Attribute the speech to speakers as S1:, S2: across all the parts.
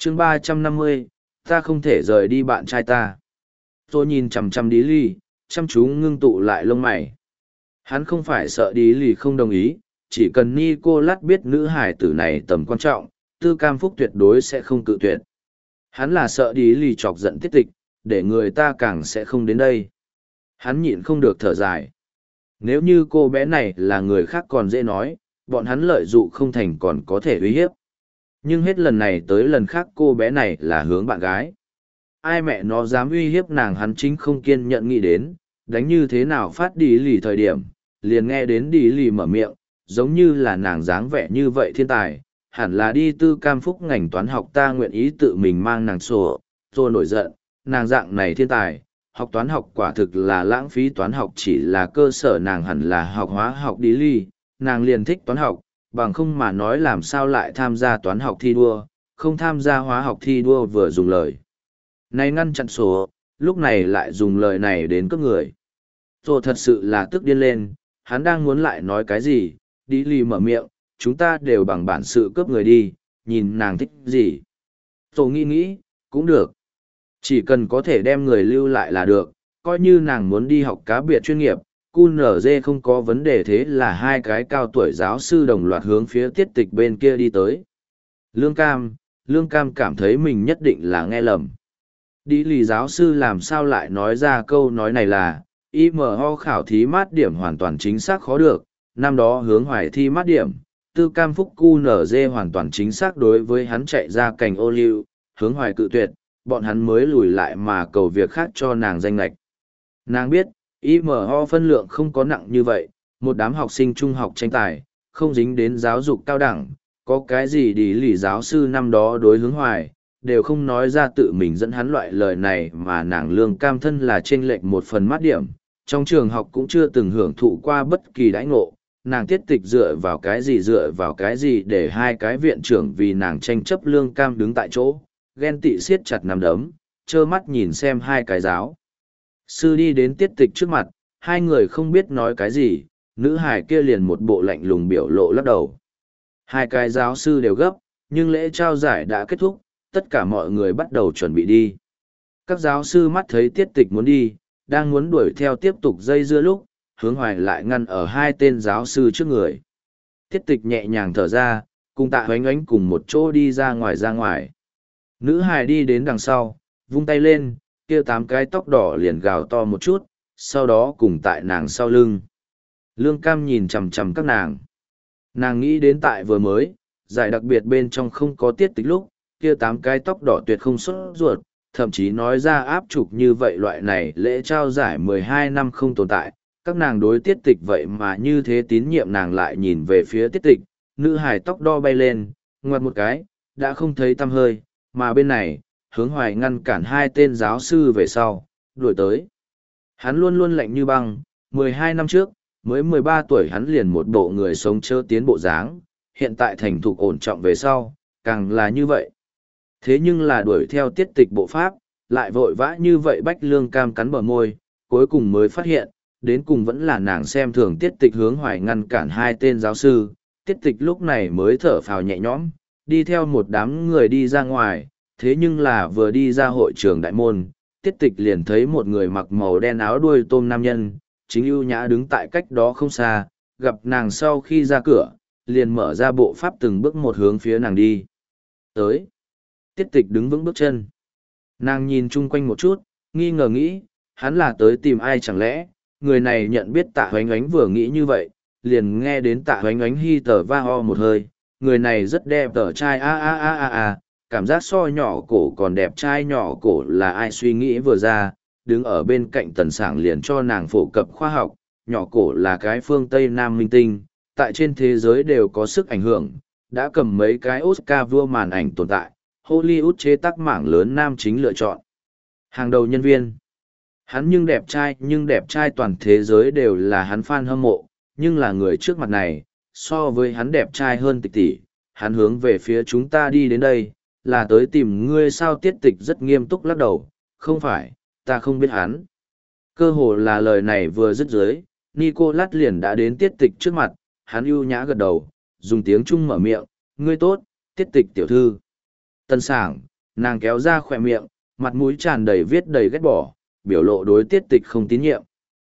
S1: chương 350, ta không thể rời đi bạn trai ta. Tôi nhìn chằm chằm Đi Lì, chăm chú ngưng tụ lại lông mày. Hắn không phải sợ Đi Lì không đồng ý, chỉ cần Nicolas biết nữ hải tử này tầm quan trọng, Tư Cam Phúc tuyệt đối sẽ không cự tuyệt. Hắn là sợ Đi Lì chọc giận Tiết Tịch, để người ta càng sẽ không đến đây. Hắn nhịn không được thở dài. Nếu như cô bé này là người khác còn dễ nói, bọn hắn lợi dụng không thành còn có thể uy hiếp. Nhưng hết lần này tới lần khác cô bé này là hướng bạn gái. Ai mẹ nó dám uy hiếp nàng, hắn chính không kiên nhẫn nghĩ đến, đánh như thế nào phát Đi Lì thời điểm, liền nghe đến Đi Lì mở miệng, giống như là nàng dáng vẻ như vậy thiên tài, hẳn là đi Tư Cam Phúc ngành toán học, ta nguyện ý tự mình mang nàng sổ. Rồi nổi giận, nàng dạng này thiên tài, học toán học quả thực là lãng phí, toán học chỉ là cơ sở, nàng hẳn là học hóa học. Đi Lì, nàng liền thích toán học, bằng không mà nói làm sao lại tham gia toán học thi đua, không tham gia hóa học thi đua. Vừa dùng lời này ngăn chặn sổ, lúc này lại dùng lời này đến cướp người. Rồi thật sự là tức điên lên, hắn đang muốn lại nói cái gì, Đi Lì mở miệng, chúng ta đều bằng bản sự cướp người đi, nhìn nàng thích gì. Rồi nghĩ, cũng được. Chỉ cần có thể đem người lưu lại là được, coi như nàng muốn đi học cá biệt chuyên nghiệp, QNZ không có vấn đề. Thế là hai cái cao tuổi giáo sư đồng loạt hướng phía Tiết Tịch bên kia đi tới. Lương Cam cảm thấy mình nhất định là nghe lầm. Đi Lì giáo sư làm sao lại nói ra câu nói này là, IMO khảo thí mát điểm hoàn toàn chính xác khó được, năm đó Hướng Hoài thi mát điểm, Tư Cam Phúc QNZ hoàn toàn chính xác đối với hắn chạy ra cành ô liu, Hướng Hoài cự tuyệt, bọn hắn mới lùi lại mà cầu việc khác cho nàng danh lệch. Nàng biết, IMO phân lượng không có nặng như vậy, một đám học sinh trung học tranh tài, không dính đến giáo dục cao đẳng, có cái gì Đi Lì giáo sư năm đó đối Hướng Hoài, đều không nói ra tự mình dẫn hắn loại lời này, mà nàng Lương Cam thân là chênh lệch một phần mát điểm, trong trường học cũng chưa từng hưởng thụ qua bất kỳ đãi ngộ, nàng Tiết Tịch dựa vào cái gì để hai cái viện trưởng vì nàng tranh chấp. Lương Cam đứng tại chỗ, ghen tị siết chặt nắm đấm, trơ mắt nhìn xem hai cái giáo sư đi đến Tiết Tịch trước mặt, hai người không biết nói cái gì, nữ hài kia liền một bộ lạnh lùng biểu lộ lắc đầu. Hai cái giáo sư đều gấp, nhưng lễ trao giải đã kết thúc, tất cả mọi người bắt đầu chuẩn bị đi. Các giáo sư mắt thấy Tiết Tịch muốn đi, đang muốn đuổi theo tiếp tục dây dưa lúc, Hướng Hoài lại ngăn ở hai tên giáo sư trước người. Tiết Tịch nhẹ nhàng thở ra, cùng Tạ Hoánh Ánh cùng một chỗ đi ra ngoài. Nữ hài đi đến đằng sau, vung tay lên, kia 8 cái tóc đỏ liền gào to một chút, sau đó cùng tại nàng sau lưng. Lương Cam nhìn chằm chằm các nàng. Nàng nghĩ đến tại vừa mới, giải đặc biệt bên trong không có Tiết Tịch lúc, kia 8 cái tóc đỏ tuyệt không sốt ruột, thậm chí nói ra áp trục như vậy. Loại này lễ trao giải 12 năm không tồn tại, các nàng đối Tiết Tịch vậy mà như thế tín nhiệm. Nàng lại nhìn về phía Tiết Tịch, nữ hài tóc đo bay lên, ngoặt một cái, đã không thấy tăm hơi, mà bên này, Hướng Hoài ngăn cản hai tên giáo sư về sau, đuổi tới. Hắn luôn luôn lạnh như băng, 12 năm trước, mới 13 tuổi hắn liền một bộ người sống chớ tiến bộ dáng, hiện tại thành thục ổn trọng về sau, càng là như vậy. Thế nhưng là đuổi theo Tiết Tịch bộ pháp, lại vội vã như vậy. Bách Lương Cam cắn bờ môi, cuối cùng mới phát hiện, đến cùng vẫn là nàng xem thường Tiết Tịch. Hướng Hoài ngăn cản hai tên giáo sư, Tiết Tịch lúc này mới thở phào nhẹ nhõm, đi theo một đám người đi ra ngoài. Thế nhưng là vừa đi ra hội trường đại môn, Tiết Tịch liền thấy một người mặc màu đen áo đuôi tôm nam nhân, chính ưu nhã đứng tại cách đó không xa, gặp nàng sau khi ra cửa, liền mở ra bộ pháp từng bước một hướng phía nàng đi tới. Tiết Tịch đứng vững bước chân. Nàng nhìn chung quanh một chút, nghi ngờ nghĩ, hắn là tới tìm ai, chẳng lẽ người này nhận biết Tạ Hoánh Ánh. Vừa nghĩ như vậy, liền nghe đến Tạ Hoánh Ánh hi tờ va ho một hơi, người này rất đẹp tờ trai cảm giác so nhỏ cổ còn đẹp trai. Nhỏ cổ là ai? Suy nghĩ vừa ra, đứng ở bên cạnh Tần Sảng liền cho nàng phổ cập khoa học. Nhỏ cổ là cái phương Tây Nam minh tinh, tại trên thế giới đều có sức ảnh hưởng, đã cầm mấy cái Oscar vua màn ảnh tồn tại, Hollywood chế tác mảng lớn nam chính lựa chọn hàng đầu nhân viên. Hắn nhưng đẹp trai toàn thế giới đều là hắn fan hâm mộ, nhưng là người trước mặt này, so với hắn đẹp trai hơn Tịch tỷ. Hắn hướng về phía chúng ta đi đến đây, là tới tìm ngươi sao? Tiết Tịch rất nghiêm túc lắc đầu, không phải, ta không biết hắn. Cơ hồ là lời này vừa dứt dưới, Nicolas liền đã đến Tiết Tịch trước mặt, hắn ưu nhã gật đầu, dùng tiếng Trung mở miệng, ngươi tốt, Tiết Tịch tiểu thư. Tân Sảng, nàng kéo ra khỏe miệng, mặt mũi tràn đầy viết đầy ghét bỏ, biểu lộ đối tiết tịch không tín nhiệm.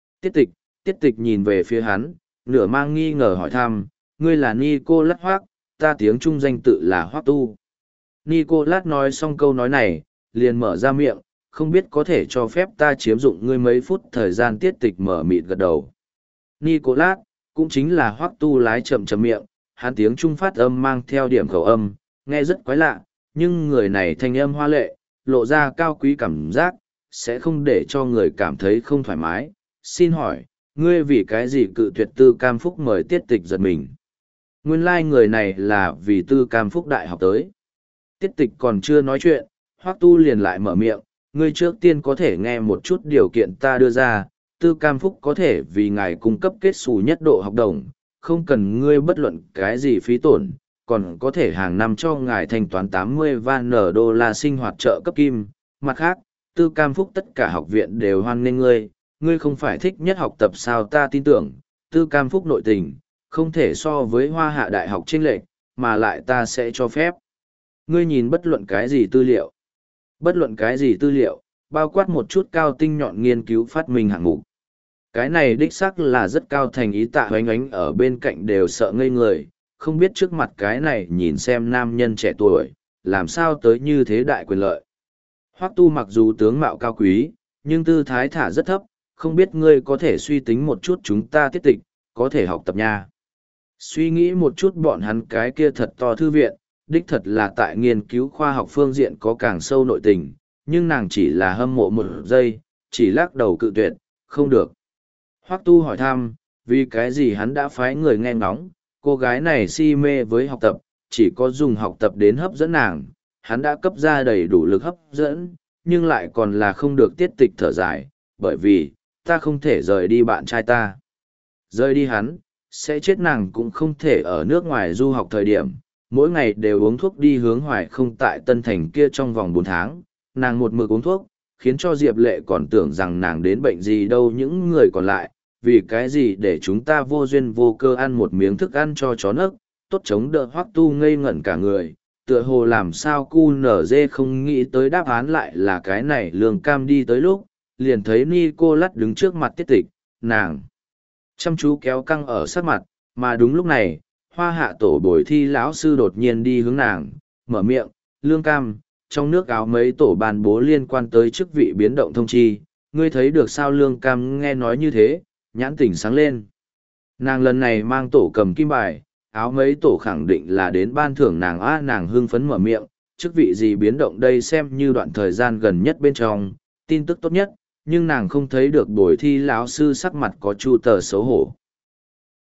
S1: Tiết tịch nhìn về phía hắn, nửa mang nghi ngờ hỏi thăm, ngươi là Nicolas Hoác, ta tiếng Trung danh tự là Hoác Tu. Nicolas nói xong câu nói này, liền mở ra miệng, không biết có thể cho phép ta chiếm dụng ngươi mấy phút thời gian. Tiết tịch mở mịt gật đầu. Nicolas, cũng chính là Hoác Tu lái chậm chậm miệng, hắn tiếng Trung phát âm mang theo điểm khẩu âm, nghe rất quái lạ, nhưng người này thanh âm hoa lệ, lộ ra cao quý cảm giác, sẽ không để cho người cảm thấy không thoải mái. Xin hỏi, ngươi vì cái gì cự tuyệt Tư Cam Phúc mời? Tiết tịch giật mình. Nguyên lai người này là vì Tư Cam Phúc đại học tới. Tiết tịch còn chưa nói chuyện, Hoắc Tu liền lại mở miệng, ngươi trước tiên có thể nghe một chút điều kiện ta đưa ra. Tư Cam Phúc có thể vì ngài cung cấp kết xù nhất độ học đồng, không cần ngươi bất luận cái gì phí tổn, còn có thể hàng năm cho ngài thanh toán 80 vạn đô la sinh hoạt trợ cấp kim. Mặt khác, Tư Cam Phúc tất cả học viện đều hoan nghênh ngươi, ngươi không phải thích nhất học tập sao? Ta tin tưởng, Tư Cam Phúc nội tình, không thể so với Hoa Hạ Đại học chênh lệch, mà lại ta sẽ cho phép. Ngươi nhìn bất luận cái gì tư liệu. Bất luận cái gì tư liệu, bao quát một chút cao tinh nhọn nghiên cứu phát minh hạng mục. Cái này đích xác là rất cao thành ý. Tạ Hoánh Ánh ở bên cạnh đều sợ ngây người, không biết trước mặt cái này nhìn xem nam nhân trẻ tuổi, làm sao tới như thế đại quyền lợi. Hoắc Tu mặc dù tướng mạo cao quý, nhưng tư thái thả rất thấp, không biết ngươi có thể suy tính một chút chúng ta Tiết tịch, có thể học tập nha. Suy nghĩ một chút bọn hắn cái kia thật to thư viện, đích thật là tại nghiên cứu khoa học phương diện có càng sâu nội tình, nhưng nàng chỉ là hâm mộ một giây, chỉ lắc đầu cự tuyệt, không được. Hoắc Tu hỏi thăm, vì cái gì hắn đã phái người nghe ngóng, cô gái này si mê với học tập, chỉ có dùng học tập đến hấp dẫn nàng, hắn đã cấp ra đầy đủ lực hấp dẫn, nhưng lại còn là không được. Tiết tịch thở dài, bởi vì, ta không thể rời đi bạn trai ta. Rời đi hắn, sẽ chết. Nàng cũng không thể ở nước ngoài du học thời điểm, mỗi ngày đều uống thuốc đi hướng hoài không tại Tân Thành kia trong vòng 4 tháng, nàng một mực uống thuốc, khiến cho Diệp Lệ còn tưởng rằng nàng đến bệnh gì đâu. Những người còn lại, vì cái gì để chúng ta vô duyên vô cơ ăn một miếng thức ăn cho chó nấc, tốt chống đỡ. Hoắc Tu ngây ngẩn cả người, tựa hồ làm sao QNZ không nghĩ tới đáp án lại là cái này. Lương Cam đi tới lúc, liền thấy Nicolas đứng trước mặt Tiết tịch, nàng chăm chú kéo căng ở sát mặt, mà đúng lúc này, Hoa Hạ tổ bồi thi lão sư đột nhiên đi hướng nàng, mở miệng, Lương Cam, trong nước áo mấy tổ ban bố liên quan tới chức vị biến động thông chi, ngươi thấy được sao? Lương Cam nghe nói như thế, nhãn tỉnh sáng lên. Nàng lần này mang tổ cầm kim bài, áo mấy tổ khẳng định là đến ban thưởng nàng. Nàng hưng phấn mở miệng, chức vị gì biến động đây? Xem như đoạn thời gian gần nhất bên trong, tin tức tốt nhất, nhưng nàng không thấy được bồi thi lão sư sắc mặt có chu tờ xấu hổ.